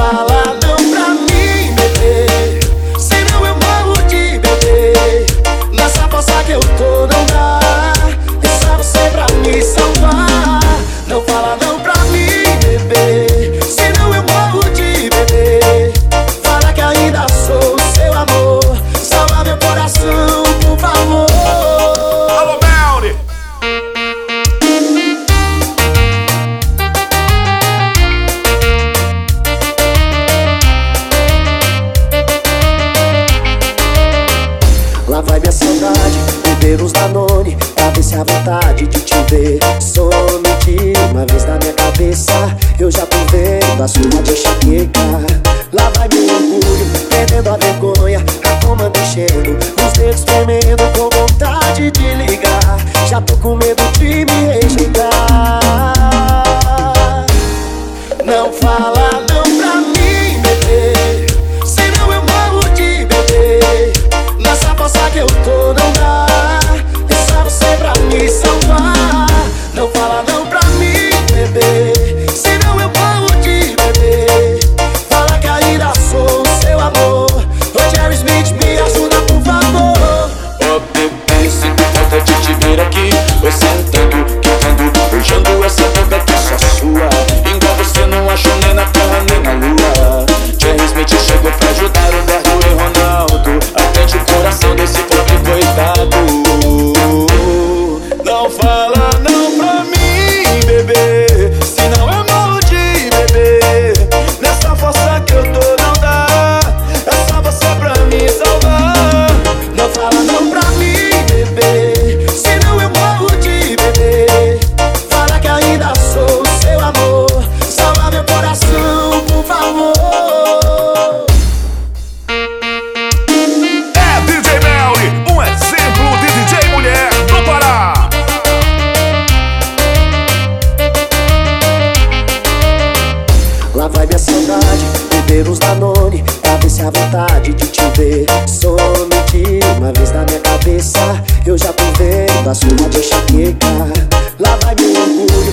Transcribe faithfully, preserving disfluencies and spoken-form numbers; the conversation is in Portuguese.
fala não pra mim, bebê, senão eu morro de bebê. Nessa força que eu tô não dá, é só você pra me salvar. Não fala não pra mim, bebê, senão eu morro de bebê. Fala que ainda sou seu amor, salva meu coração, por favor. Alô, Melly! Lá vai minha saudade, beber uns Danone, pra ver se a vontade de te ver some de uma vez na minha cabeça. Eu já tô vendo a sua de enxaqueca. Lá vai meu orgulho, perdendo a vergonha, a comanda enchendo, os dedos tremendo com vontade de ligar. Já tô com medo de me rejeitar. Não fala não pra mim, bebê, senão eu morro de bebê. Nessa força que eu tô não dá, é só você pra me salvar. Não fala não pra mim, bebê, senão eu morro de bebê. Fala que ainda sou seu amor. Roger Smith, me ajuda por favor. Oh bebê, sinto falta de te ver aqui, eu sentando, quicando, beijando essa boca que é só sua. Igual você não achou nem na terra nem na lua. Jerry Smith chegou pra ajudar o Berto e Ronaldo. Atende o coração desse pobre coitado. Não fala não pra mim, bebê, senão eu morro de bebê. Nessa força que eu tô não dá, é só você pra me salvar. Não fala não pra mim, bebê, senão eu morro de bebê. Fala que ainda sou seu amor, salva meu coração, por favor. É D J Melly, um exemplo de D J mulher do Pará. Lá vai minha saudade, beber uns Danone, pra ver se a vontade de te ver some de uma vez na minha cabeça. Eu já tô vendo a sua de enxaqueca. Lá vai meu orgulho,